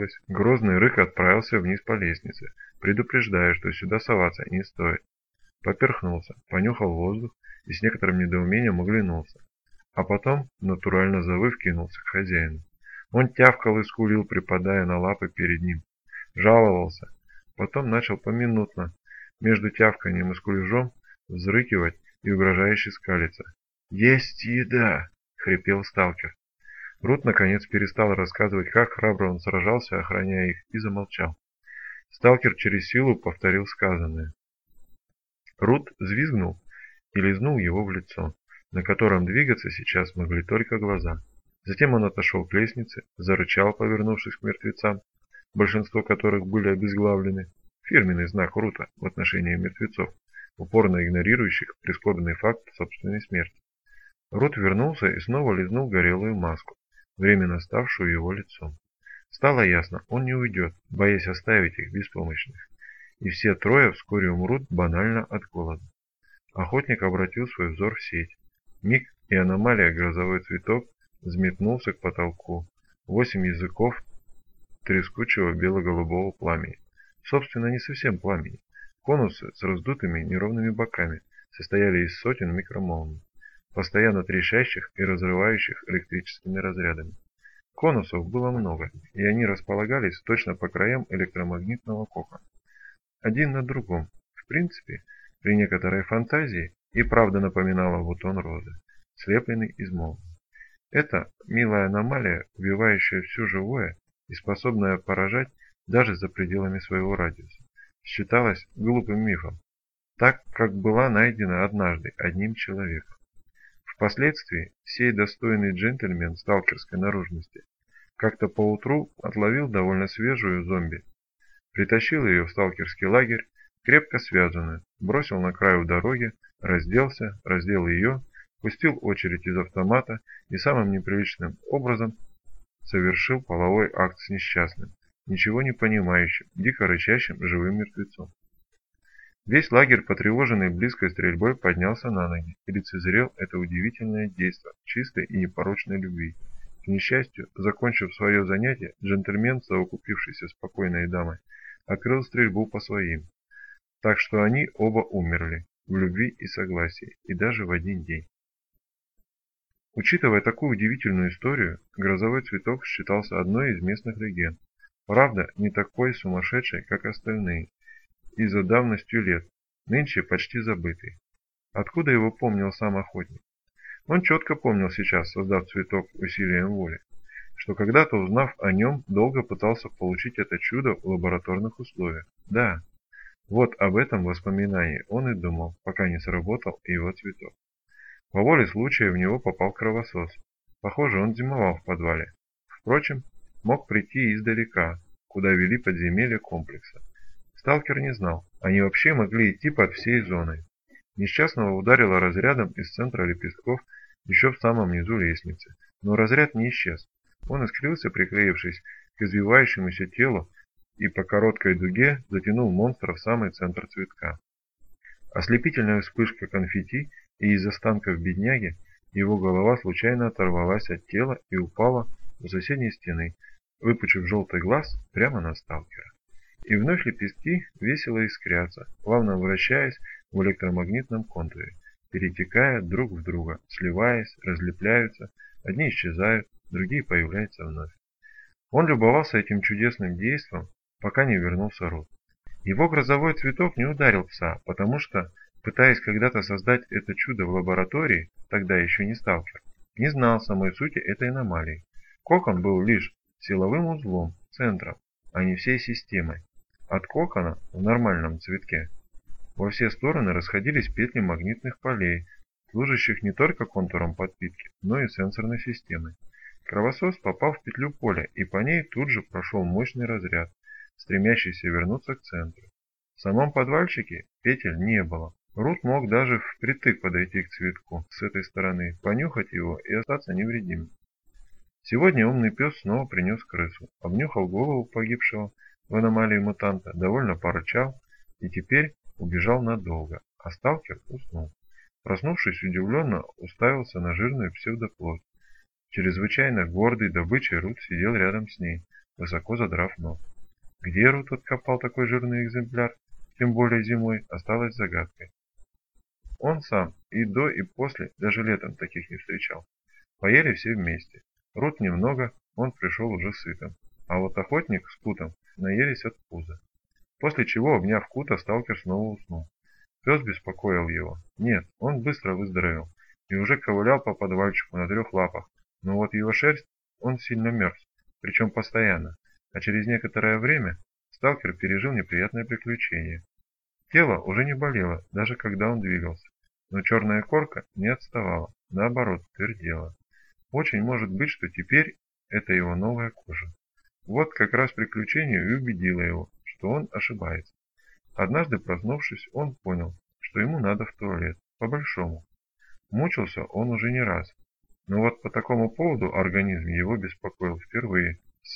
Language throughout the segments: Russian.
открылась. Грозный рык отправился вниз по лестнице, предупреждая, что сюда соваться не стоит. Поперхнулся, понюхал воздух и с некоторым недоумением оглянулся. А потом, натурально завыв, кинулся к хозяину. Он тявкал и скулил, припадая на лапы перед ним. Жаловался. Потом начал поминутно, между тявканием и скулежом, взрыкивать и угрожающе скалиться. «Есть еда!» — хрипел сталкер. Рут наконец перестал рассказывать, как храбро он сражался, охраняя их, и замолчал. Сталкер через силу повторил сказанное. Рут взвизгнул и лизнул его в лицо, на котором двигаться сейчас могли только глаза. Затем он отошел к лестнице, зарычал, повернувшись к мертвецам, большинство которых были обезглавлены, фирменный знак Рута в отношении мертвецов, упорно игнорирующих прискорбный факт собственной смерти. Рут вернулся и снова лизнул горелую маску, временно ставшую его лицом. Стало ясно, он не уйдет, боясь оставить их беспомощных. И все трое вскоре умрут банально от голода. Охотник обратил свой взор в сеть. Миг, и аномалия грозовой цветок взметнулся к потолку. 8 языков трескучего бело-голубого пламени. Собственно, не совсем пламени. Конусы с раздутыми неровными боками состояли из сотен микромолний, постоянно трещащих и разрывающих электрическими разрядами. Конусов было много, и они располагались точно по краям электромагнитного кокона. Один на другом. В принципе, при некоторой фантазии и правда напоминала бутон розы, слепленный из молнии. Это милая аномалия, убивающая все живое и способная поражать даже за пределами своего радиуса, считалась глупым мифом, так как была найдена однажды одним человеком. Впоследствии сей достойный джентльмен сталкерской наружности как-то поутру отловил довольно свежую зомби, притащил ее в сталкерский лагерь, крепко связанную, бросил на краю дороги, разделся, раздел ее, пустил очередь из автомата и самым неприличным образом совершил половой акт с несчастным, ничего не понимающим, дико рычащим живым мертвецом. Весь лагерь, потревоженный близкой стрельбой, поднялся на ноги и лицезрел это удивительное действо чистой и непорочной любви. К несчастью, закончив свое занятие, джентльмен, совокупившийся с покойной дамой, открыл стрельбу по своим, так что они оба умерли в любви и согласии, и даже в один день. Учитывая такую удивительную историю, грозовой цветок считался одной из местных легенд, Правда, не такой сумасшедший, как остальные, и за давностью лет, нынче почти забытый. Откуда его помнил сам охотник? Он четко помнил сейчас, создав цветок усилием воли, что когда-то, узнав о нем, долго пытался получить это чудо в лабораторных условиях. Да, вот об этом воспоминании он и думал, пока не сработал его цветок. По воле случая в него попал кровосос. Похоже, он зимовал в подвале. Впрочем, мог прийти издалека, куда вели подземелья комплекса. Сталкер не знал, они вообще могли идти под всей зоной. Несчастного ударило разрядом из центра лепестков еще в самом низу лестницы, но разряд не исчез. Он искрился, приклеившись к извивающемуся телу, и по короткой дуге затянул монстра в самый центр цветка. Ослепительная вспышка конфетти, и из останков бедняги его голова случайно оторвалась от тела и упала у соседней стены, выпучив желтый глаз прямо на сталкера. И вновь лепестки весело искрятся, плавно вращаясь в электромагнитном контуре, перетекая друг в друга, сливаясь, разлепляются, одни исчезают, другие появляются вновь. Он любовался этим чудесным действом, пока не вернулся Рут. Его грозовой цветок не ударил пса, потому что, пытаясь когда-то создать это чудо в лаборатории, тогда еще не сталкер, не знал самой сути этой аномалии. Кокон был лишь силовым узлом, центром, а не всей системой. От кокона в нормальном цветке во все стороны расходились петли магнитных полей, служащих не только контуром подпитки, но и сенсорной системой. Кровосос попал в петлю поля, и по ней тут же прошел мощный разряд, стремящийся вернуться к центру. В самом подвальчике петель не было. Рут мог даже впритык подойти к цветку с этой стороны, понюхать его и остаться невредимым. Сегодня умный пес снова принес крысу, обнюхал голову погибшего в аномалии мутанта, довольно порычал и теперь убежал надолго, а сталкер уснул. Проснувшись, удивленно уставился на жирную псевдоплоть. Чрезвычайно гордый добычей Рут сидел рядом с ней, высоко задрав нос. Где Рут откопал такой жирный экземпляр, тем более зимой, осталось загадкой. Он сам и до, и после, даже летом таких не встречал. Поели все вместе. Рут немного, он пришел уже сытым. А вот охотник с Кутом наелись от пуза. После чего, обняв Кута, сталкер снова уснул. Пес беспокоил его. Нет, он быстро выздоровел и уже ковылял по подвальчику на 3 лапах. Но вот его шерсть, он сильно мерз, причем постоянно. А через некоторое время сталкер пережил неприятное приключение. Тело уже не болело, даже когда он двигался. Но черная корка не отставала, наоборот, твердела. Очень может быть, что теперь это его новая кожа. Вот как раз приключение и убедило его, что он ошибается. Однажды проснувшись, он понял, что ему надо в туалет, по-большому. Мучился он уже не раз. Но вот по такому поводу организм его беспокоил впервые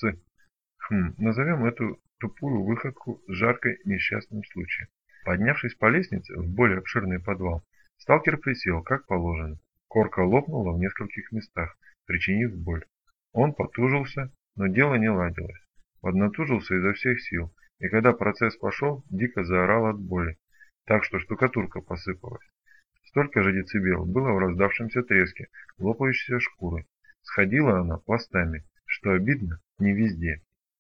назовем эту тупую выходку с жаркой несчастным случаем. Поднявшись по лестнице в более обширный подвал, сталкер присел, как положено. Корка лопнула в нескольких местах, причинив боль. Он потужился, но дело не ладилось. Поднатужился изо всех сил, и когда процесс пошел, дико заорал от боли, так что штукатурка посыпалась. Столько же децибел было в раздавшемся треске лопающейся шкуры. Сходила она пластами, что обидно не везде.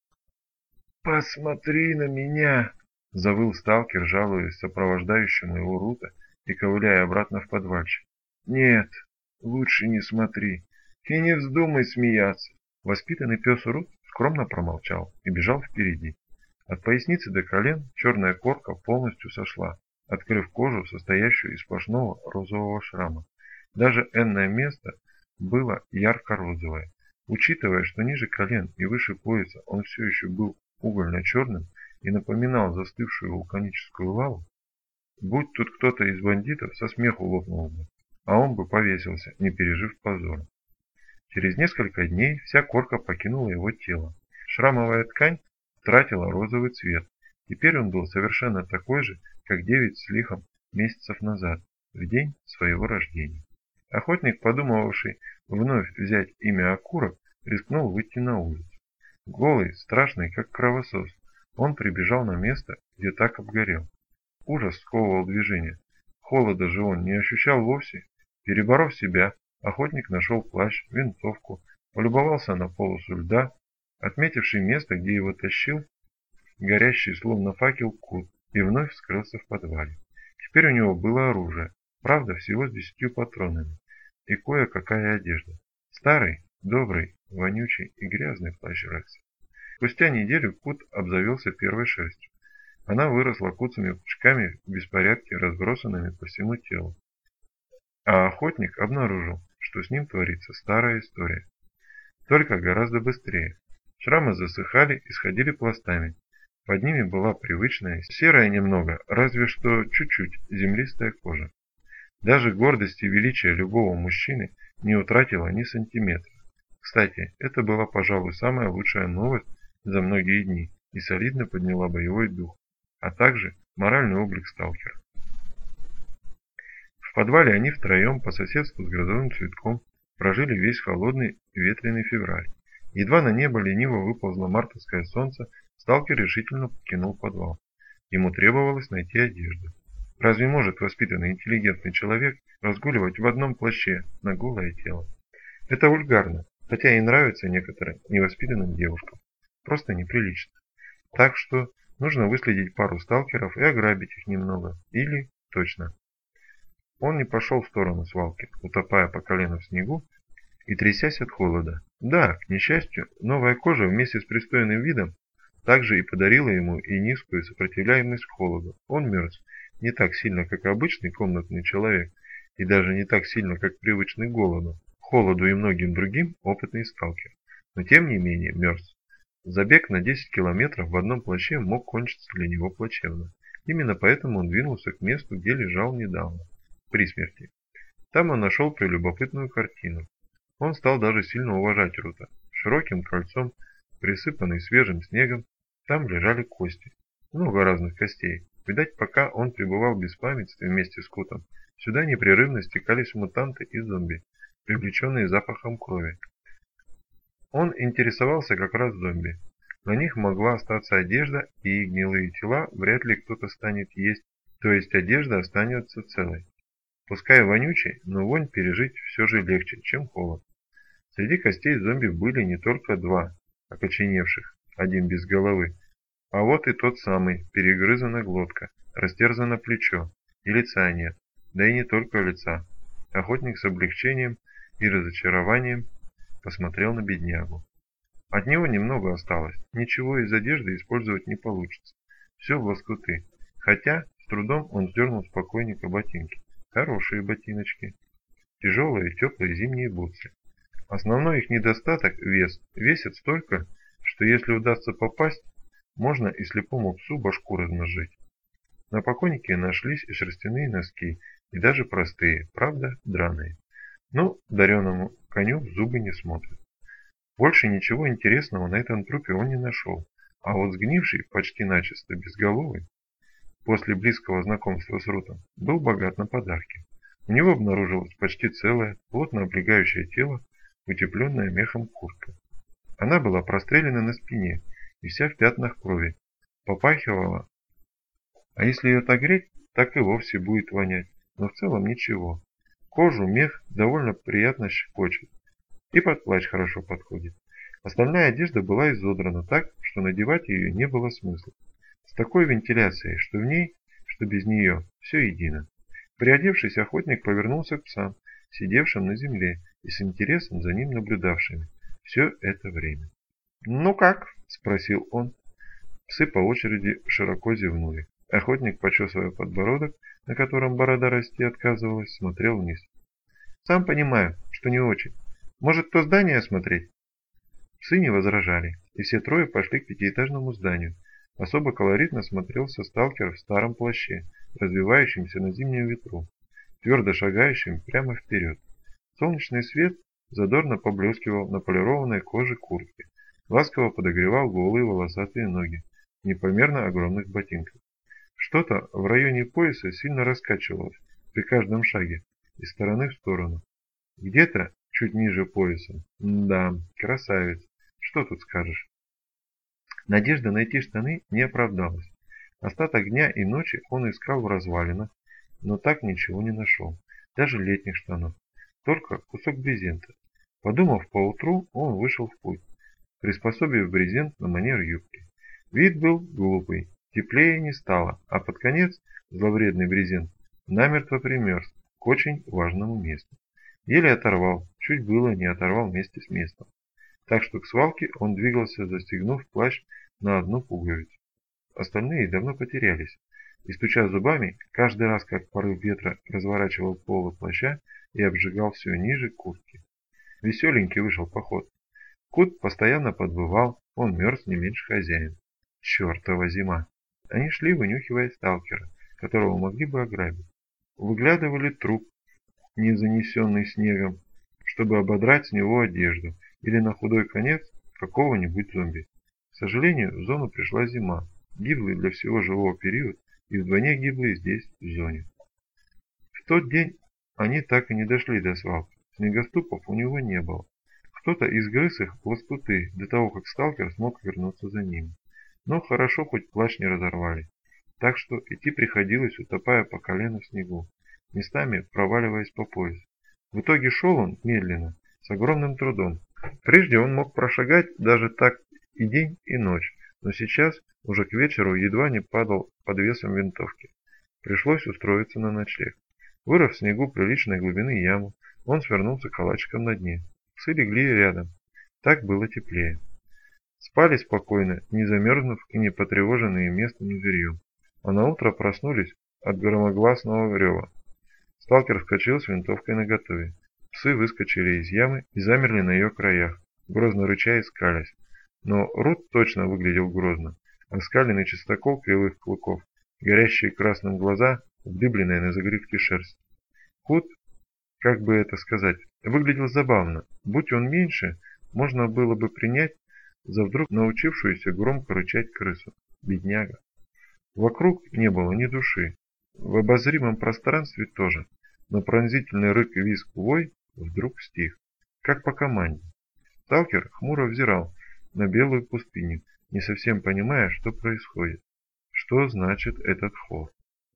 «Посмотри на меня!» — завыл сталкер, жалуясь сопровождающему его Рута и ковыляя обратно в подвальчик. «Нет, лучше не смотри и не вздумай смеяться!» Воспитанный пес Рут скромно промолчал и бежал впереди. От поясницы до колен черная корка полностью сошла, открыв кожу, состоящую из сплошного розового шрама. Даже энное место было ярко-розовое. Учитывая, что ниже колен и выше пояса он все еще был угольно-черным и напоминал застывшую вулканическую лаву, будь тут кто-то из бандитов, со смеху лопнул бы, а он бы повесился, не пережив позора. Через несколько дней вся корка покинула его тело. Шрамовая ткань утратила розовый цвет. Теперь он был совершенно такой же, как 9 с лихом месяцев назад, в день своего рождения. Охотник, подумывавший вновь взять имя Окурок, рискнул выйти на улицу. Голый, страшный, как кровосос, он прибежал на место, где так обгорел. Ужас сковывал движение. Холода же он не ощущал вовсе. Переборов себя, охотник нашел плащ, винтовку, полюбовался на полосу льда, отметивший место, где его тащил горящий словно факел Кут, и вновь скрылся в подвале. Теперь у него было оружие, правда всего с 10 патронами, и кое-какая одежда. Старый, добрый, вонючий и грязный плащ Рекса. Спустя неделю Кут обзавелся первой шерстью. Она выросла куцами пучками в беспорядке, разбросанными по всему телу. А охотник обнаружил, что с ним творится старая история. Только гораздо быстрее. Шрамы засыхали и сходили пластами. Под ними была привычная, серая немного, разве что чуть-чуть, землистая кожа. Даже гордость и величие любого мужчины не утратила ни сантиметра. Кстати, это была, пожалуй, самая лучшая новость за многие дни и солидно подняла боевой дух, а также моральный облик сталкера. В подвале они втроем по соседству с грозовым цветком прожили весь холодный ветреный февраль. Едва на небо лениво выползло мартовское солнце, сталкер решительно покинул подвал. Ему требовалось найти одежду. Разве может воспитанный интеллигентный человек разгуливать в одном плаще на голое тело? Это вульгарно, хотя и нравится некоторым невоспитанным девушкам. Просто неприлично. Так что нужно выследить пару сталкеров и ограбить их немного. Или, точно. Он не пошел в сторону свалки, утопая по колено в снегу и трясясь от холода. Да, к несчастью, новая кожа вместе с пристойным видом также и подарила ему и низкую сопротивляемость к холоду. Он мерз не так сильно, как обычный комнатный человек, и даже не так сильно, как привычный к голоду, холоду и многим другим опытный сталкер. Но тем не менее мерз. Забег на 10 километров в одном плаще мог кончиться для него плачевно. Именно поэтому он двинулся к месту, где лежал недавно, при смерти. Там он нашел прелюбопытную картину. Он стал даже сильно уважать Рута. Широким кольцом, присыпанный свежим снегом, там лежали кости. Много разных костей. Видать, пока он пребывал в беспамятстве вместе с Кутом, сюда непрерывно стекались мутанты и зомби, привлеченные запахом крови. Он интересовался как раз зомби. На них могла остаться одежда, и их гнилые тела вряд ли кто-то станет есть, то есть одежда останется целой. Пускай вонючей, но вонь пережить все же легче, чем холод. Среди костей зомби были не только два, окоченевших, один без головы, а вот и тот самый, перегрызана глотка, растерзано плечо, и лица нет, да и не только лица. Охотник с облегчением и разочарованием посмотрел на беднягу. От него немного осталось, ничего из одежды использовать не получится. Все в лоскуты, хотя с трудом он сдернул с покойника ботинки. Хорошие ботиночки, тяжелые теплые зимние бутсы. Основной их недостаток – вес. Весит столько, что если удастся попасть, можно и слепому псу башку размозжить. На покойнике нашлись и шерстяные носки, и даже простые, правда, драные. Но дареному коню в зубы не смотрят. Больше ничего интересного на этом трупе он не нашел, а вот сгнивший, почти начисто безголовый, после близкого знакомства с Рутом, был богат на подарки. У него обнаружилось почти целое, плотно облегающее тело, утепленная мехом куртка. Она была прострелена на спине и вся в пятнах крови, попахивала, а если ее отогреть, так и вовсе будет вонять, но в целом ничего. Кожу мех довольно приятно щекочет, и под плащ хорошо подходит. Остальная одежда была изодрана так, что надевать ее не было смысла. С такой вентиляцией, что в ней, что без нее, все едино. Приодевшись, охотник повернулся к псам, сидевшим на земле и с интересом за ним наблюдавшими все это время. «Ну как?» – спросил он. Псы по очереди широко зевнули. Охотник, почесывая подбородок, на котором борода расти отказывалась, смотрел вниз. «Сам понимаю, что не очень. Может, то здание осмотреть?» Псы не возражали, и все трое пошли к пятиэтажному зданию. Особо колоритно смотрелся сталкер в старом плаще, развивающемся на зимнем ветру, твердо шагающим прямо вперед. Солнечный свет задорно поблескивал на полированной коже куртки, ласково подогревал голые волосатые ноги в непомерно огромных ботинках. Что-то в районе пояса сильно раскачивалось при каждом шаге из стороны в сторону. Где-то чуть ниже пояса. Да, красавец. Что тут скажешь? Надежда найти штаны не оправдалась. Остаток дня и ночи он искал в развалинах, но так ничего не нашел. Даже летних штанов. Только кусок брезента. Подумав поутру, он вышел в путь. приспособив брезент на манер юбки. Вид был глупый, теплее не стало, а под конец зловредный брезент намертво примерз к очень важному месту. Еле оторвал, чуть было не оторвал вместе с местом. Так что к свалке он двигался, застегнув плащ на одну пуговицу. Остальные давно потерялись, и, стуча зубами, каждый раз, как порыв ветра разворачивал полы плаща и обжигал все ниже куртки. Веселенький вышел поход. Кот постоянно подвывал, он мерз не меньше хозяина. Чертова зима! Они шли, вынюхивая сталкера, которого могли бы ограбить. Выглядывали труп, не занесенный снегом, чтобы ободрать с него одежду, или на худой конец какого-нибудь зомби. К сожалению, в зону пришла зима, гиблый для всего живого период, и вдвойне гиблый здесь, в зоне. В тот день они так и не дошли до свалки, снегоступов у него не было. Кто-то изгрыз их в лоскуты до того, как сталкер смог вернуться за ними. Но хорошо, хоть плащ не разорвали, так что идти приходилось, утопая по колено в снегу, местами проваливаясь по пояс. В итоге шел он медленно, с огромным трудом. Прежде он мог прошагать даже так и день, и ночь, но сейчас, уже к вечеру, едва не падал под весом винтовки. Пришлось устроиться на ночлег. Вырыв в снегу приличной глубины яму, он свернулся калачиком на дне. Псы легли рядом. Так было теплее. Спали спокойно, не замерзнув и не потревоженные местным зверьем. А наутро проснулись от громогласного рева. Сталкер вскочил с винтовкой наготове. Псы выскочили из ямы и замерли на ее краях, грозно рыча и скалясь. Но Рут точно выглядел грозно. Оскаленный чистокол кривых клыков, горящие красным глаза, вдыбленная на загривке шерсть. Кот, как бы это сказать, выглядел забавно. Будь он меньше, можно было бы принять за вдруг научившуюся громко рычать крысу. Бедняга. Вокруг не было ни души. В обозримом пространстве тоже. Но пронзительный рык и визг вой вдруг стих. Как по команде. Сталкер хмуро взирал на белую пустыню, не совсем понимая, что происходит. Что значит этот хор?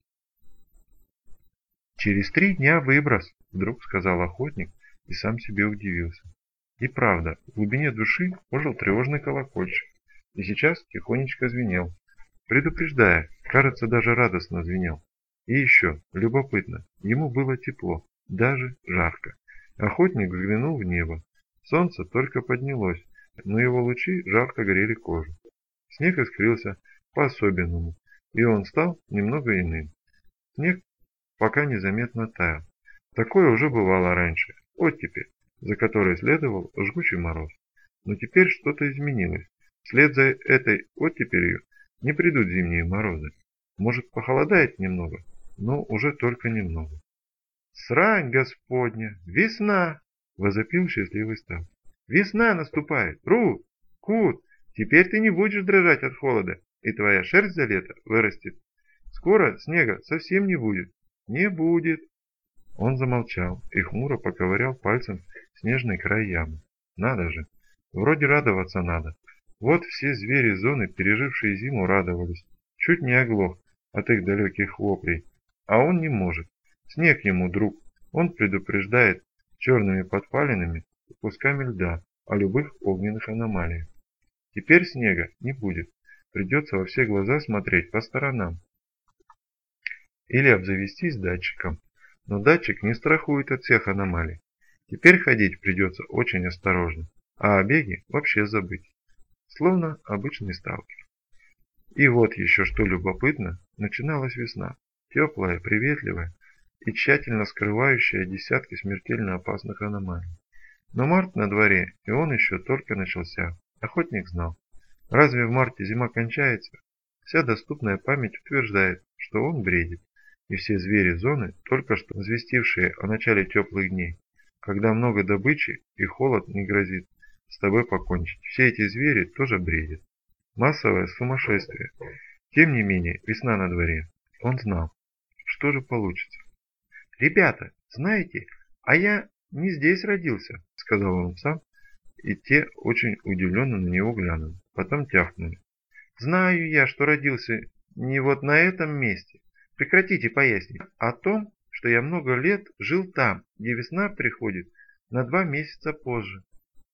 «Через 3 дня выброс», — вдруг сказал охотник и сам себе удивился. И правда, в глубине души ожил тревожный колокольчик, и сейчас тихонечко звенел, предупреждая, кажется, даже радостно звенел. И еще, любопытно, ему было тепло, даже жарко. Охотник взглянул в небо. Солнце только поднялось, но его лучи жарко грели кожу. Снег искрился по-особенному, и он стал немного иным. Снег пока незаметно таял. Такое уже бывало раньше, оттепель, за которой следовал жгучий мороз. Но теперь что-то изменилось. Вслед за этой оттепелью не придут зимние морозы. Может, похолодает немного, но уже только немного. «Срань Господня! Весна!» — возопил счастливый стал. «Весна наступает! Рут! Кут! Теперь ты не будешь дрожать от холода, и твоя шерсть за лето вырастет. Скоро снега совсем не будет. Не будет!» Он замолчал и хмуро поковырял пальцем снежный край ямы. Надо же! Вроде радоваться надо. Вот все звери зоны, пережившие зиму, радовались. Чуть не оглох от их далеких воплей. А он не может. Снег ему друг. Он предупреждает черными подпалинами и кусками льда о любых огненных аномалиях. Теперь снега не будет. Придется во все глаза смотреть по сторонам. Или обзавестись датчиком. Но датчик не страхует от всех аномалий. Теперь ходить придется очень осторожно, а о беге вообще забыть. Словно обычный сталкер. И вот еще что любопытно, начиналась весна. Теплая, приветливая и тщательно скрывающая десятки смертельно опасных аномалий. Но март на дворе, и он еще только начался. Охотник знал. Разве в марте зима кончается? Вся доступная память утверждает, что он бредит. И все звери зоны, только что возвестившие о начале теплых дней, когда много добычи и холод не грозит с тобой покончить, все эти звери тоже бредят. Массовое сумасшествие. Тем не менее, весна на дворе. Он знал. Что же получится? «Ребята, знаете, а я не здесь родился», — сказал он сам, и те очень удивленно на него глянули. Потом тявкнули. «Знаю я, что родился не вот на этом месте. Прекратите пояснить о том, что я много лет жил там, где весна приходит на 2 месяца позже».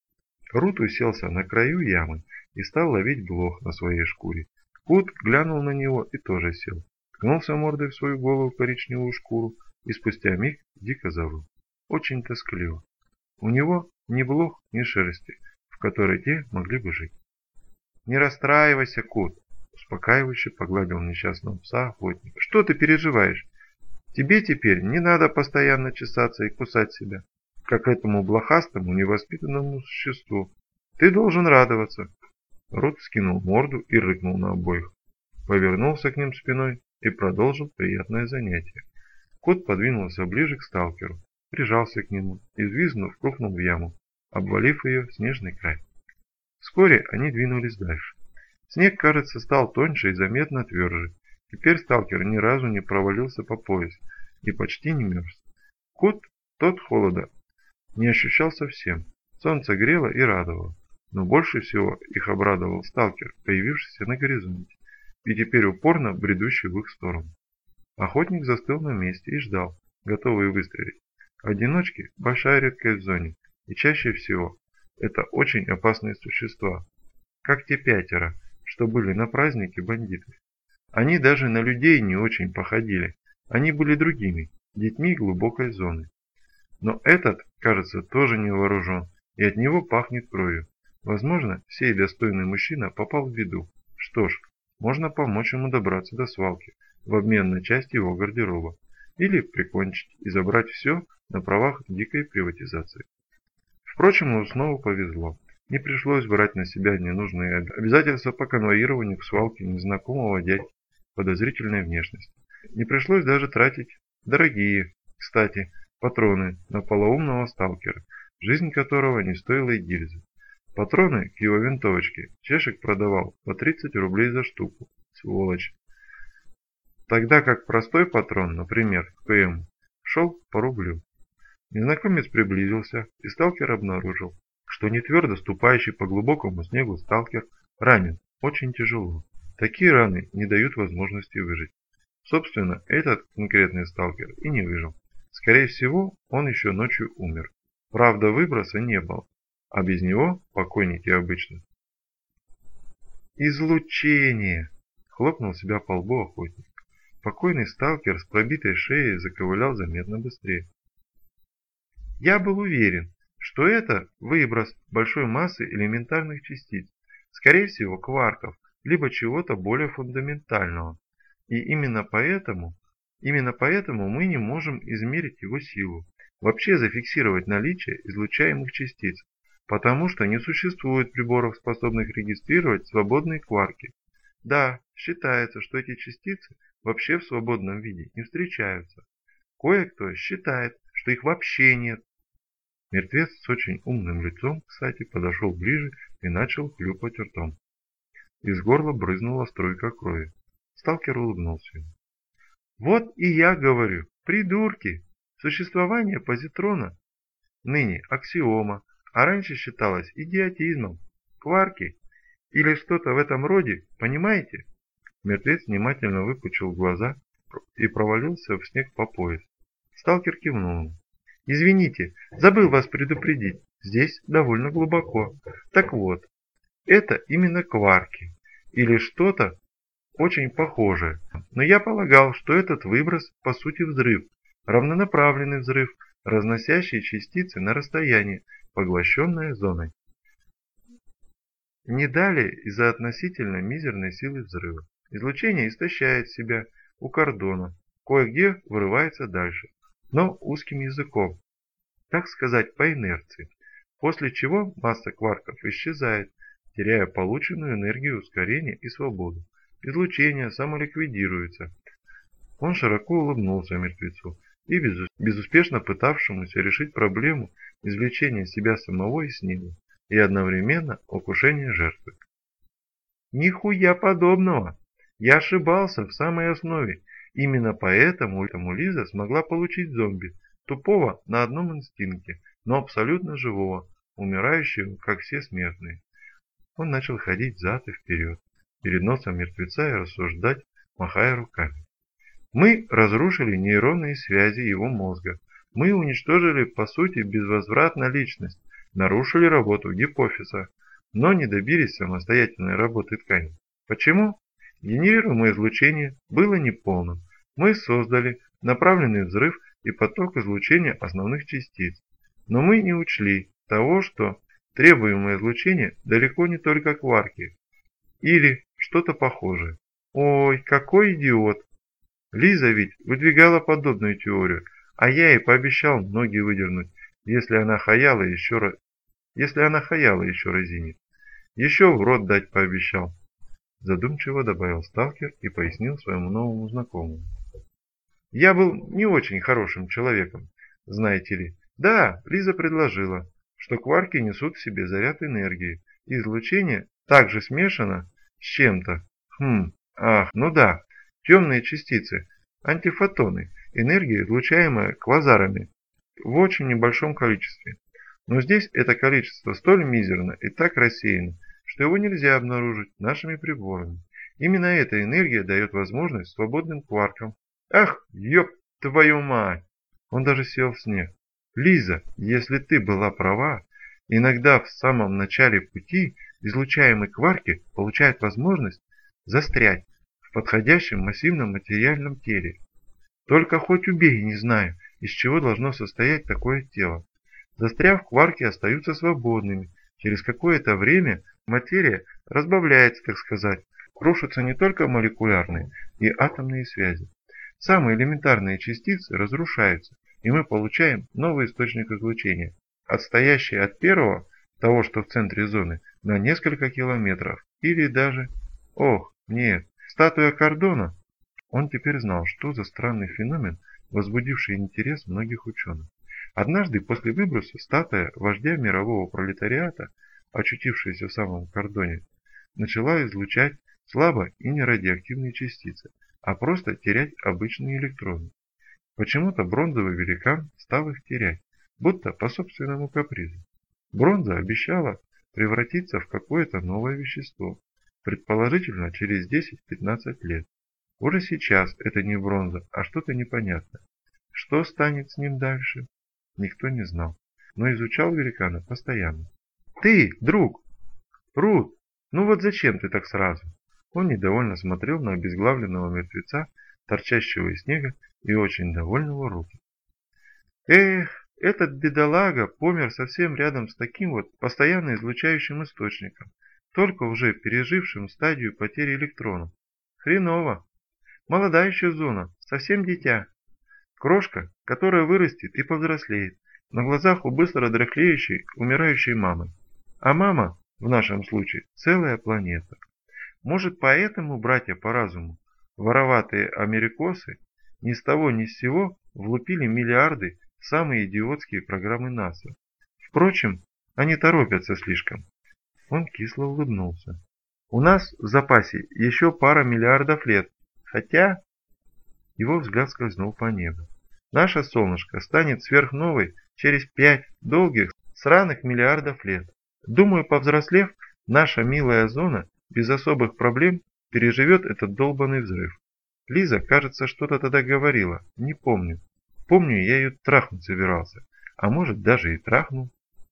Рут уселся на краю ямы и стал ловить блох на своей шкуре. Кот глянул на него и тоже сел, ткнулся мордой в свою голову коричневую шкуру и спустя миг дико завыл. Очень тоскливо. У него ни блох, ни шерсти, в которой те могли бы жить. «Не расстраивайся, кот!» — успокаивающе погладил несчастного пса охотник. «Что ты переживаешь? Тебе теперь не надо постоянно чесаться и кусать себя, как этому блохастому невоспитанному существу. Ты должен радоваться!» Рот скинул морду и рыкнул на обоих. Повернулся к ним спиной и продолжил приятное занятие. Кот подвинулся ближе к сталкеру, прижался к нему и, взвизгнув, рухнул в яму, обвалив ее в снежный край. Вскоре они двинулись дальше. Снег, кажется, стал тоньше и заметно тверже. Теперь сталкер ни разу не провалился по пояс и почти не мерз. Кот тот холода не ощущал совсем. Солнце грело и радовало. Но больше всего их обрадовал сталкер, появившийся на горизонте, и теперь упорно бредущий в их сторону. Охотник застыл на месте и ждал, готовый выстрелить. Одиночки – большая редкость в зоне, и чаще всего это очень опасные существа, как те 5, что были на празднике бандитов. Они даже на людей не очень походили, они были другими, детьми глубокой зоны. Но этот, кажется, тоже не вооружен, и от него пахнет кровью. Возможно, сей достойный мужчина попал в беду. Что ж, можно помочь ему добраться до свалки в обмен на часть его гардероба. Или прикончить и забрать все на правах дикой приватизации. Впрочем, ему снова повезло. Не пришлось брать на себя ненужные обязательства по конвоированию к свалке незнакомого дядьки подозрительной внешности. Не пришлось даже тратить дорогие, кстати, патроны на полоумного сталкера, жизнь которого не стоила и гильзы. Патроны к его винтовочке Чешек продавал по 30 рублей за штуку, сволочь. Тогда как простой патрон, например, к ПМ, шел по рублю. Незнакомец приблизился, и сталкер обнаружил, что нетвердо ступающий по глубокому снегу сталкер ранен очень тяжело. Такие раны не дают возможности выжить. Собственно, этот конкретный сталкер и не выжил. Скорее всего, он еще ночью умер. Правда, выброса не было, а без него покойники обычно. «Излучение!» — хлопнул себя по лбу охотник. Покойный сталкер с пробитой шеей заковылял заметно быстрее. «Я был уверен, что это выброс большой массы элементарных частиц, скорее всего кварков, либо чего-то более фундаментального. И именно поэтому мы не можем измерить его силу, вообще зафиксировать наличие излучаемых частиц, потому что не существует приборов, способных регистрировать свободные кварки. Да, считается, что эти частицы вообще в свободном виде не встречаются. Кое-кто считает, что их вообще нет. Мертвец с очень умным лицом, кстати, подошел ближе и начал хлюпать ртом. Из горла брызнула струйка крови. Сталкер улыбнулся ему. Вот и я говорю, придурки! Существование позитрона ныне аксиома, а раньше считалось идиотизмом. Кварки или что-то в этом роде, понимаете? Мертвец внимательно выпучил глаза и провалился в снег по пояс. Сталкер кивнул. «Извините, забыл вас предупредить, здесь довольно глубоко. Так вот, это именно кварки, или что-то очень похожее. Но я полагал, что этот выброс по сути взрыв, равнонаправленный взрыв, разносящий частицы на расстояние, поглощенное зоной. Не далее из-за относительно мизерной силы взрыва. Излучение истощает себя у кордона, кое-где вырывается дальше, но узким языком, так сказать, по инерции, после чего масса кварков исчезает, теряя полученную энергию ускорения и свободу. Излучение самоликвидируется. Он широко улыбнулся мертвецу и безуспешно пытавшемуся решить проблему извлечения себя самого из снега и одновременно укушения жертвы. Нихуя подобного! Я ошибался в самой основе. Именно поэтому Лиза смогла получить зомби, тупого на одном инстинкте, но абсолютно живого, умирающего, как все смертные. Он начал ходить взад и вперед, перед носом мертвеца и рассуждать, махая руками. Мы разрушили нейронные связи его мозга. Мы уничтожили, по сути, безвозвратно личность. нарушили работу гипофиза, но не добились самостоятельной работы ткани. Почему? Генерируемое излучение было неполным. Мы создали направленный взрыв и поток излучения основных частиц. Но мы не учли того, что требуемое излучение далеко не только кварки или что-то похожее. Ой, какой идиот! Лиза ведь выдвигала подобную теорию, а я ей пообещал ноги выдернуть, если она хаяла еще разинет. Еще в рот дать пообещал. Задумчиво добавил сталкер и пояснил своему новому знакомому. Я был не очень хорошим человеком, знаете ли. Да, Лиза предложила, что кварки несут в себе заряд энергии, и излучение также смешано с чем-то. Ну да, темные частицы, антифотоны, энергия, излучаемая квазарами в очень небольшом количестве. Но здесь это количество столь мизерно и так рассеяно, что его нельзя обнаружить нашими приборами. Именно эта энергия дает возможность свободным кваркам. Ах, ёб твою мать! Он даже сел в снег. Лиза, если ты была права, иногда в самом начале пути излучаемые кварки получают возможность застрять в подходящем массивном материальном теле. Только хоть убей, не знаю, из чего должно состоять такое тело. Застряв, кварки остаются свободными. Через какое-то время материя разбавляется, так сказать. Рушатся не только молекулярные и атомные связи. Самые элементарные частицы разрушаются, и мы получаем новый источник излучения, отстоящий от первого, того, что в центре зоны, на несколько километров. Или даже... Ох, нет, статуя Кордона. Он теперь знал, что за странный феномен, возбудивший интерес многих ученых. Однажды после выброса статуя вождя мирового пролетариата, очутившаяся в самом Кордоне, начала излучать слабо и не радиоактивные частицы, а просто терять обычные электроны. Почему-то бронзовый великан стал их терять, будто по собственному капризу. Бронза обещала превратиться в какое-то новое вещество, предположительно через 10-15 лет. Уже сейчас это не бронза, а что-то непонятное. Что станет с ним дальше? Никто не знал, но изучал великана постоянно. «Ты, друг! Рут! Ну вот зачем ты так сразу?» Он недовольно смотрел на обезглавленного мертвеца, торчащего из снега, и очень довольного Руки. «Эх, этот бедолага помер совсем рядом с таким вот постоянно излучающим источником, только уже пережившим стадию потери электронов. Хреново! Молодая еще зона, совсем дитя. Крошка, которая вырастет и повзрослеет, на глазах у быстро дряхлеющей, умирающей мамы. А мама, в нашем случае, целая планета. Может, поэтому братья по разуму, вороватые америкосы, ни с того ни с сего влупили миллиарды в самые идиотские программы НАСА. Впрочем, они торопятся слишком. Он кисло улыбнулся. У нас в запасе еще пара миллиардов лет, хотя... Его взгляд скользнул по небу. Наше солнышко станет сверхновой через 5 долгих сраных миллиардов лет. Думаю, повзрослев, наша милая зона без особых проблем переживет этот долбанный взрыв. Лиза, кажется, что-то тогда говорила, не помню. Помню, я ее трахнуть собирался, а может даже и трахнул.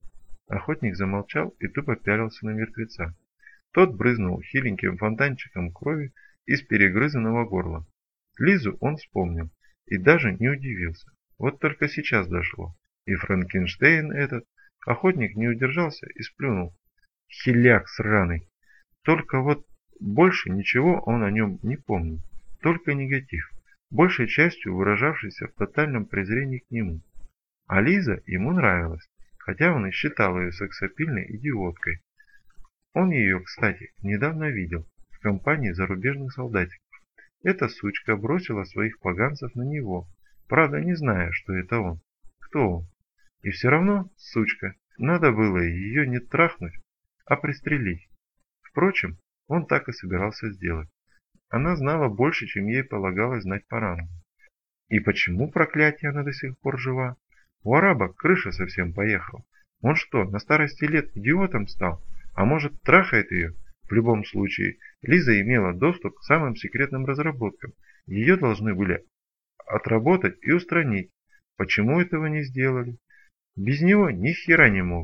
Охотник замолчал и тупо пялился на мертвеца. Тот брызнул хиленьким фонтанчиком крови из перегрызанного горла. Лизу он вспомнил и даже не удивился. Вот только сейчас дошло. И Франкенштейн этот, охотник не удержался и сплюнул. Хиляк сраный. Только вот больше ничего он о нем не помнил. Только негатив, большей частью выражавшийся в тотальном презрении к нему. А Лиза ему нравилась, хотя он и считал ее сексапильной идиоткой. Он ее, кстати, недавно видел в компании зарубежных солдатиков. Эта сучка бросила своих поганцев на него, правда не зная, что это он. Кто он? И все равно, сучка, надо было ее не трахнуть, а пристрелить. Впрочем, он так и собирался сделать. Она знала больше, чем ей полагалось знать по рангу. И почему, проклятие, она до сих пор жива? У араба крыша совсем поехала. Он что, на старости лет идиотом стал? А может, трахает ее? В любом случае, Лиза имела доступ к самым секретным разработкам. Ее должны были отработать и устранить. Почему этого не сделали? Без него ни хера не могут.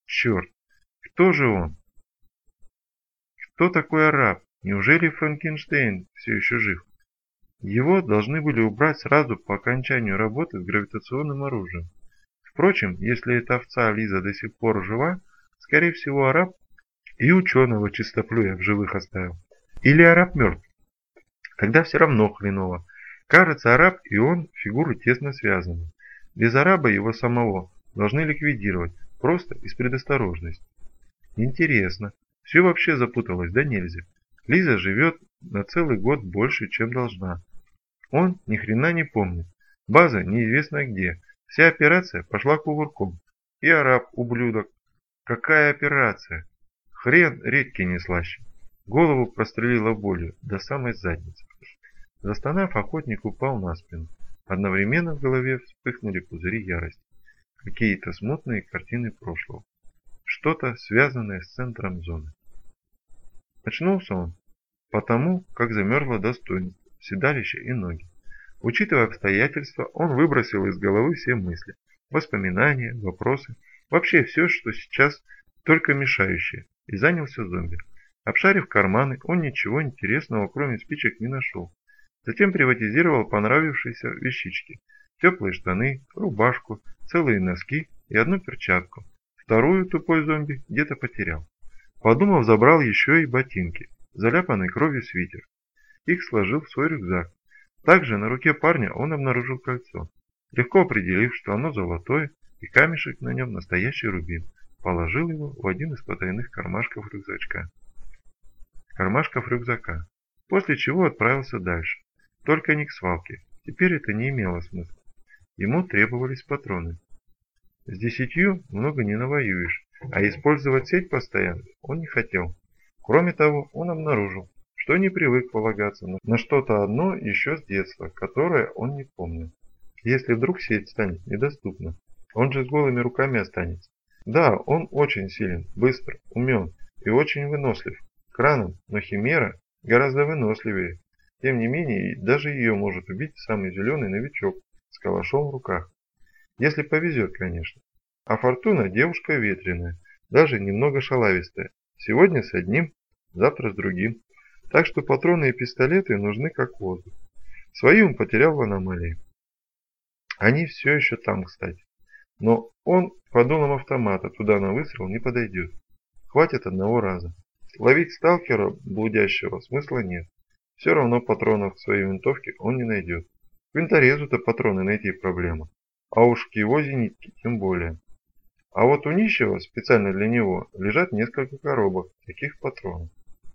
Черт, кто же он? Кто такой араб? Неужели Франкенштейн все еще жив? Его должны были убрать сразу по окончанию работы с гравитационным оружием. Впрочем, если эта овца Лиза до сих пор жива, скорее всего араб и ученого чистоплюя в живых оставил. Или араб мертв. Тогда все равно хреново. Кажется, араб и он фигуры тесно связаны. Без араба его самого должны ликвидировать, просто из предосторожности. Интересно. Все вообще запуталось, да нельзя. Лиза живет на целый год больше, чем должна. Он ни хрена не помнит. База неизвестно где. Вся операция пошла кувырком. И араб, ублюдок. Какая операция? Хрен редьки не слаще. Голову прострелила болью до самой задницы. Застонав, охотник упал на спину. Одновременно в голове вспыхнули пузыри ярости. Какие-то смутные картины прошлого. Что-то связанное с центром зоны. Очнулся он потому, как замерзло достоинство, седалище и ноги. Учитывая обстоятельства, он выбросил из головы все мысли, воспоминания, вопросы, вообще все, что сейчас только мешающее, и занялся зомби. Обшарив карманы, он ничего интересного, кроме спичек, не нашел. Затем приватизировал понравившиеся вещички. Теплые штаны, рубашку, целые носки и одну перчатку. Вторую тупой зомби где-то потерял. Подумав, забрал еще и ботинки, заляпанный кровью свитер. Их сложил в свой рюкзак. Также на руке парня он обнаружил кольцо. Легко определив, что оно золотое и камешек на нем настоящий рубин, положил его в один из потайных кармашков рюкзака. После чего отправился дальше. Только не к свалке. Теперь это не имело смысла. Ему требовались патроны. С 10 много не навоюешь, а использовать сеть постоянно он не хотел. Кроме того, он обнаружил, что не привык полагаться на что-то одно еще с детства, которое он не помнил. Если вдруг сеть станет недоступна, он же с голыми руками останется. Да, он очень силен, быстр, умен и очень вынослив. Краном, но химера гораздо выносливее. Тем не менее, даже ее может убить самый зеленый новичок с калашом в руках. Если повезет, конечно. А Фортуна девушка ветреная, даже немного шалавистая. Сегодня с одним, завтра с другим. Так что патроны и пистолеты нужны как воздух. Свои он потерял в аномалии. Они все еще там, кстати. Но он по дулам автомата туда на выстрел не подойдет. Хватит одного раза. Ловить сталкера блудящего смысла нет. Все равно патронов к своей винтовке он не найдет. К винторезу-то патроны найти проблема. А уж к его зенитке тем более. А вот у нищего, специально для него, лежат несколько коробок таких патронов.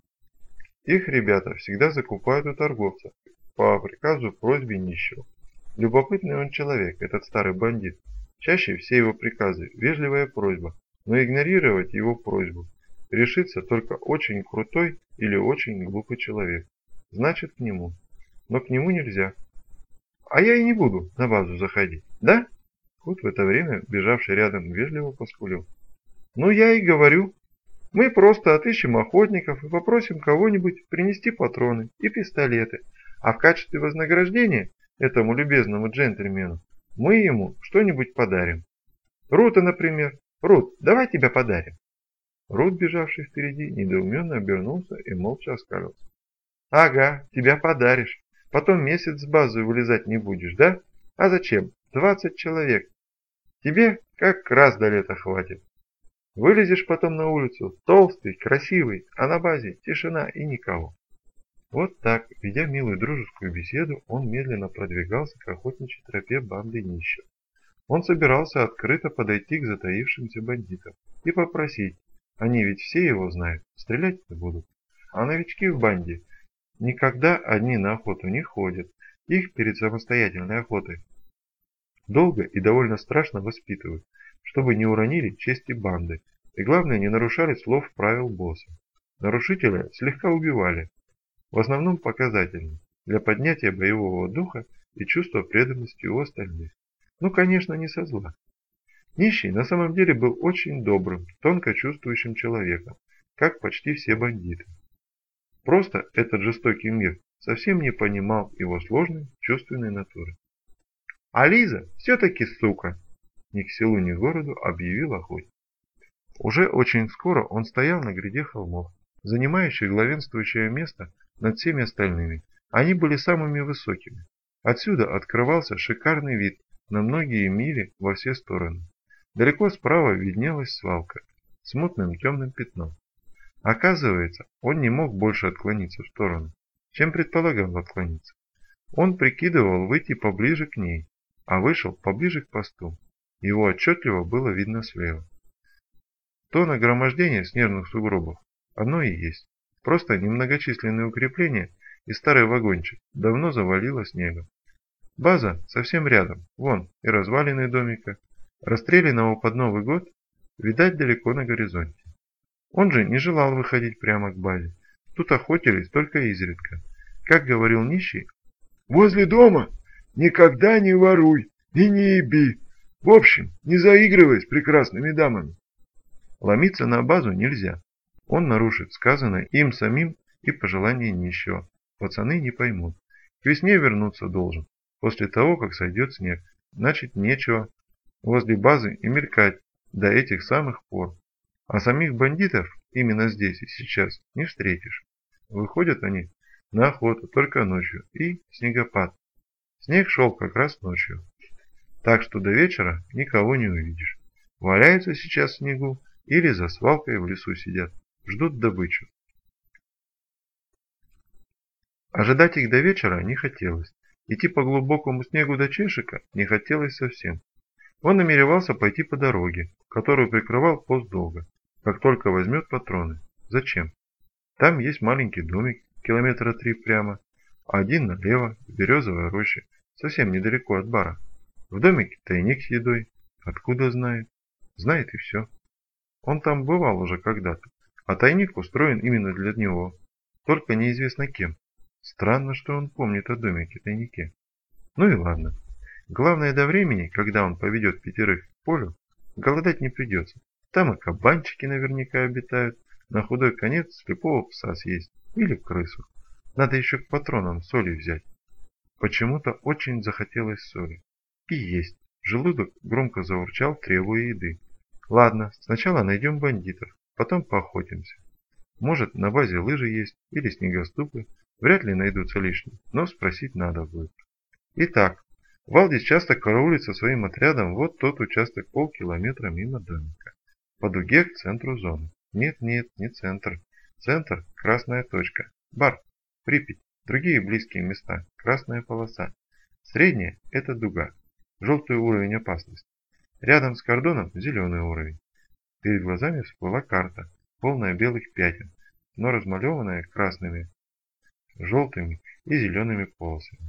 Их ребята всегда закупают у торговца по приказу просьбе нищего. Любопытный он человек, этот старый бандит. Чаще все его приказы – вежливая просьба, но игнорировать его просьбу решится только очень крутой или очень глупый человек. Значит, к нему. Но к нему нельзя. А я и не буду на базу заходить, да? Кот в это время, бежавший рядом, вежливо поскулил. Ну я и говорю. Мы просто отыщем охотников и попросим кого-нибудь принести патроны и пистолеты. А в качестве вознаграждения этому любезному джентльмену мы ему что-нибудь подарим. Рута, например. Рут, давай тебя подарим. Рут, бежавший впереди, недоуменно обернулся и молча оскалился. Ага, тебя подаришь. Потом месяц с базы вылезать не будешь, да? А зачем? 20 человек. Тебе как раз до лета хватит. Вылезешь потом на улицу, толстый, красивый, а на базе тишина и никого. Вот так, ведя милую дружескую беседу, он медленно продвигался к охотничьей тропе банды нищих. Он собирался открыто подойти к затаившимся бандитам и попросить, они ведь все его знают, стрелять не будут. А новички в банде никогда одни на охоту не ходят, их перед самостоятельной охотой долго и довольно страшно воспитывают, чтобы не уронили чести банды и, главное, не нарушали слов правил босса. Нарушителя слегка убивали, в основном показательно, для поднятия боевого духа и чувства преданности у остальных. Ну, конечно, не со зла. Нищий на самом деле был очень добрым, тонко чувствующим человеком, как почти все бандиты. Просто этот жестокий мир совсем не понимал его сложной чувственной натуры. А Лиза все-таки сука, ни к селу, ни к городу объявил охотник. Уже очень скоро он стоял на гряде холмов, занимающих главенствующее место над всеми остальными. Они были самыми высокими. Отсюда открывался шикарный вид на многие мили во все стороны. Далеко справа виднелась свалка с мутным темным пятном. Оказывается, он не мог больше отклониться в сторону, чем предполагал отклониться. Он прикидывал выйти поближе к ней, а вышел поближе к посту. Его отчетливо было видно слева. То нагромождение снежных сугробов оно и есть. Просто немногочисленные укрепления и старый вагончик давно завалило снегом. База совсем рядом, вон и развалины домика, расстрелянного под Новый год, видать далеко на горизонте. Он же не желал выходить прямо к базе. Тут охотились только изредка. Как говорил нищий, возле дома никогда не воруй и не еби. В общем, не заигрывай с прекрасными дамами. Ломиться на базу нельзя. Он нарушит сказанное им самим и пожелание нищего. Пацаны не поймут. К весне вернуться должен, после того, как сойдет снег. Значит, нечего возле базы и мелькать до этих самых пор. А самих бандитов именно здесь и сейчас не встретишь. Выходят они на охоту только ночью и снегопад. Снег шел как раз ночью. Так что до вечера никого не увидишь. Валяются сейчас в снегу или за свалкой в лесу сидят, ждут добычу. Ожидать их до вечера не хотелось. Идти по глубокому снегу до Чешика не хотелось совсем. Он намеревался пойти по дороге, которую прикрывал пост долго, как только возьмет патроны. Зачем? Там есть маленький домик, километра 3 прямо, а один налево, в березовой роще, совсем недалеко от бара. В домике тайник с едой. Откуда знает? Знает и все. Он там бывал уже когда-то, а тайник устроен именно для него, только неизвестно кем. Странно, что он помнит о домике-тайнике. Ну и ладно. Главное, до времени, когда он поведет 5 к полю, голодать не придется. Там и кабанчики наверняка обитают, на худой конец слепого пса съесть или крысу. Надо еще к патронам соли взять. Почему-то очень захотелось соли. И есть. Желудок громко заурчал, требуя еды. Ладно, сначала найдем бандитов, потом поохотимся. Может, на базе лыжи есть или снегоступы. Вряд ли найдутся лишние, но спросить надо будет. Итак, Валдис часто караулит со своим отрядом вот тот участок полкилометра мимо домика. По дуге к центру зоны. Нет, не центр. Центр – красная точка. Бар, Припять, другие близкие места, красная полоса. Средняя – это дуга. Желтый уровень опасности. Рядом с кордоном зеленый уровень. Перед глазами всплыла карта, полная белых пятен, но размалеванная красными, желтыми и зелеными полосами.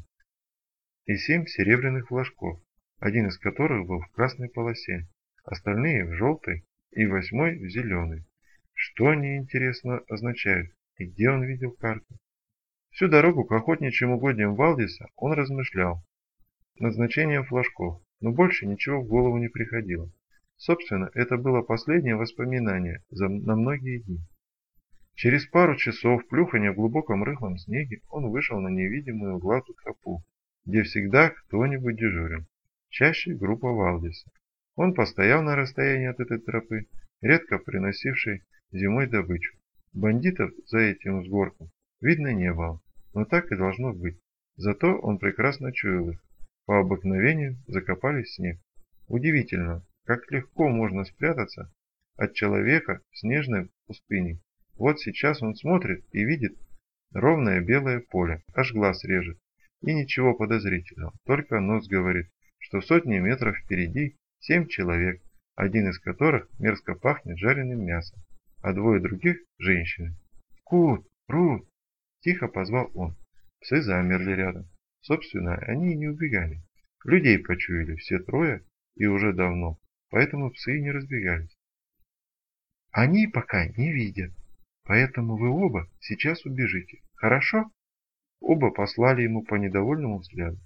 И 7 серебряных флажков, один из которых был в красной полосе, остальные в желтой и 8 в зеленой. Что они, интересно, означают и где он видел карту? Всю дорогу к охотничьим угодьям Валдиса он размышлял над значением флажков, но больше ничего в голову не приходило. Собственно, это было последнее воспоминание на многие дни. Через пару часов плюхания в глубоком рыхлом снеге он вышел на невидимую глазу тропу, где всегда кто-нибудь дежурил, чаще группа Валдиса. Он постоял на расстоянии от этой тропы, редко приносившей зимой добычу. Бандитов за этим взгорком видно не было, но так и должно быть. Зато он прекрасно чуял их. По обыкновению закопались в снег. Удивительно, как легко можно спрятаться от человека в снежной пустыне. Вот сейчас он смотрит и видит ровное белое поле, аж глаз режет. И ничего подозрительного, только нос говорит, что в сотни метров впереди 7 человек, один из которых мерзко пахнет жареным мясом, а 2 других – женщины. «Кут! Рут!» – тихо позвал он. Псы замерли рядом. Собственно, они и не убегали. Людей почуяли все 3 и уже давно, поэтому псы и не разбегались. Они пока не видят, поэтому вы оба сейчас убежите, хорошо? Оба послали ему по недовольному взгляду.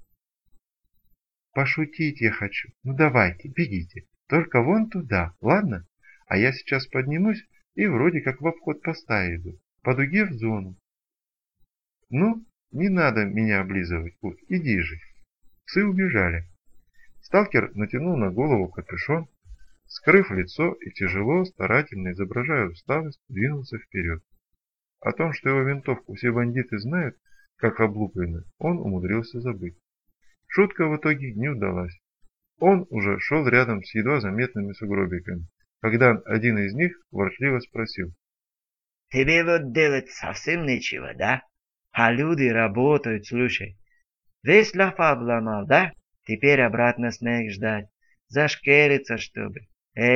Пошутить я хочу, ну давайте, бегите, только вон туда, ладно? А я сейчас поднимусь и вроде как в обход поста иду, по дуге в зону. Ну, не надо меня облизывать, Кут, иди же. Псы убежали. Сталкер натянул на голову капюшон, скрыв лицо и тяжело, старательно изображая усталость, двинулся вперед. О том, что его винтовку все бандиты знают, как облупленную, он умудрился забыть. Шутка в итоге не удалась. Он уже шел рядом с едва заметными сугробиками, когда один из них ворчливо спросил: «Тебе вот делать совсем нечего, да? А люди работают, слушай. Весь лафа обломал, да? Теперь обратно снег ждать. Зашкериться, чтобы.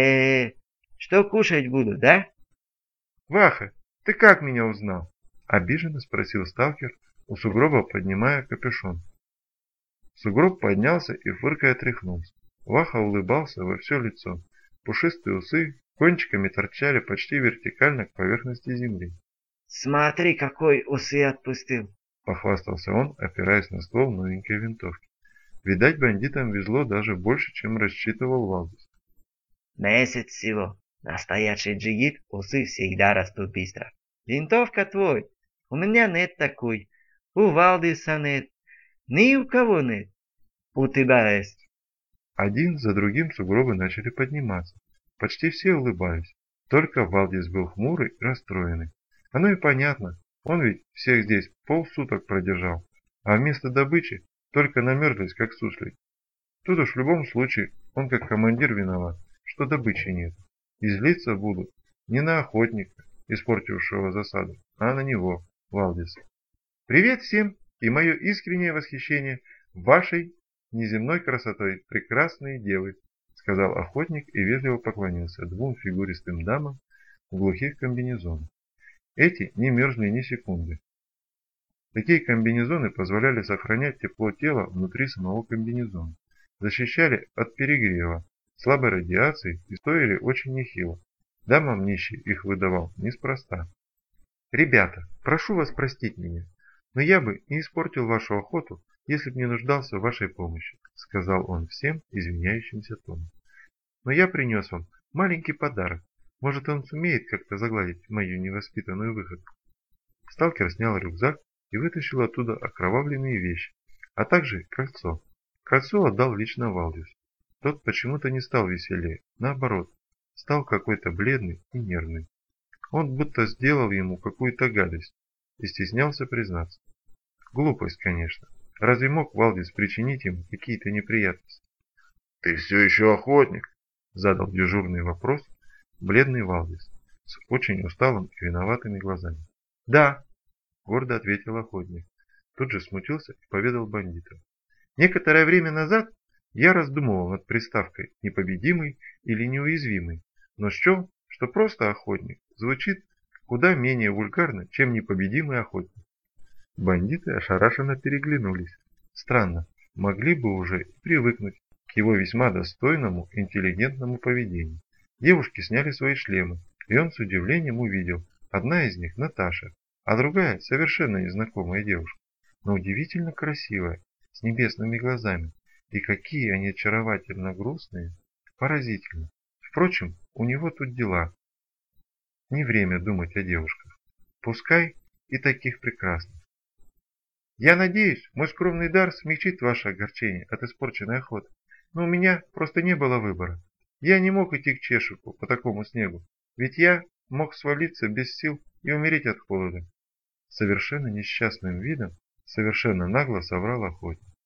Что кушать буду, да?» «Ваха, ты как меня узнал?» – обиженно спросил сталкер, у сугроба поднимая капюшон. Сугроб поднялся и, фыркая, тряхнулся. Ваха улыбался во все лицо. Пушистые усы кончиками торчали почти вертикально к поверхности земли. «Смотри, какой усы отпустил!» – похвастался он, опираясь на ствол новенькой винтовки. Видать, бандитам везло даже больше, чем рассчитывал Валдис. «Месяц всего. Настоящий джигит, усы всегда растут быстро. Винтовка твой. У меня нет такой. У Валдиса нет. Ни у кого нет. У тебя есть». Один за другим сугробы начали подниматься. Почти все улыбались. Только Валдис был хмурый и расстроенный. Оно и понятно. Он ведь всех здесь полсуток продержал. А вместо добычи только намерзлись, как суслик. Тут уж в любом случае он как командир виноват, что добычи нет. И злиться будут не на охотника, испортившего засаду, а на него, Валдиса. Привет всем и мое искреннее восхищение вашей неземной красотой, прекрасные девы, сказал охотник и вежливо поклонился двум фигуристым дамам в глухих комбинезонах. Эти не мерзли ни секунды. Такие комбинезоны позволяли сохранять тепло тела внутри самого комбинезона, защищали от перегрева, слабой радиации и стоили очень нехило. Дамам нищий их выдавал неспроста. «Ребята, прошу вас простить меня, но я бы не испортил вашу охоту, если бы не нуждался в вашей помощи», сказал он всем извиняющимся тоном. «Но я принес вам маленький подарок. Может, он сумеет как-то загладить мою невоспитанную выходку». Сталкер снял рюкзак и вытащил оттуда окровавленные вещи, а также кольцо. Кольцо отдал лично Валдису. Тот почему-то не стал веселее, наоборот, стал какой-то бледный и нервный. Он будто сделал ему какую-то гадость и стеснялся признаться. Глупость, конечно. Разве мог Валдис причинить ему какие-то неприятности? «Ты все еще охотник?» – задал дежурный вопрос бледный Валдис с очень усталым и виноватыми глазами. «Да», – гордо ответил охотник. Тут же смутился и поведал бандитам. «Некоторое время назад я раздумывал над приставкой «непобедимый» или «неуязвимый», но счел, что просто охотник звучит куда менее вульгарно, чем непобедимый охотник. Бандиты ошарашенно переглянулись. Странно, могли бы уже и привыкнуть к его весьма достойному, интеллигентному поведению. Девушки сняли свои шлемы, и он с удивлением увидел, одна из них Наташа, а другая совершенно незнакомая девушка, но удивительно красивая, с небесными глазами. И какие они очаровательно грустные, поразительно. Впрочем, у него тут дела. Не время думать о девушках. Пускай и таких прекрасных. Я надеюсь, мой скромный дар смягчит ваше огорчение от испорченной охоты. Но у меня просто не было выбора. Я не мог идти к Чешику по такому снегу, ведь я мог свалиться без сил и умереть от холода. Совершенно несчастным видом, совершенно нагло соврал охотник.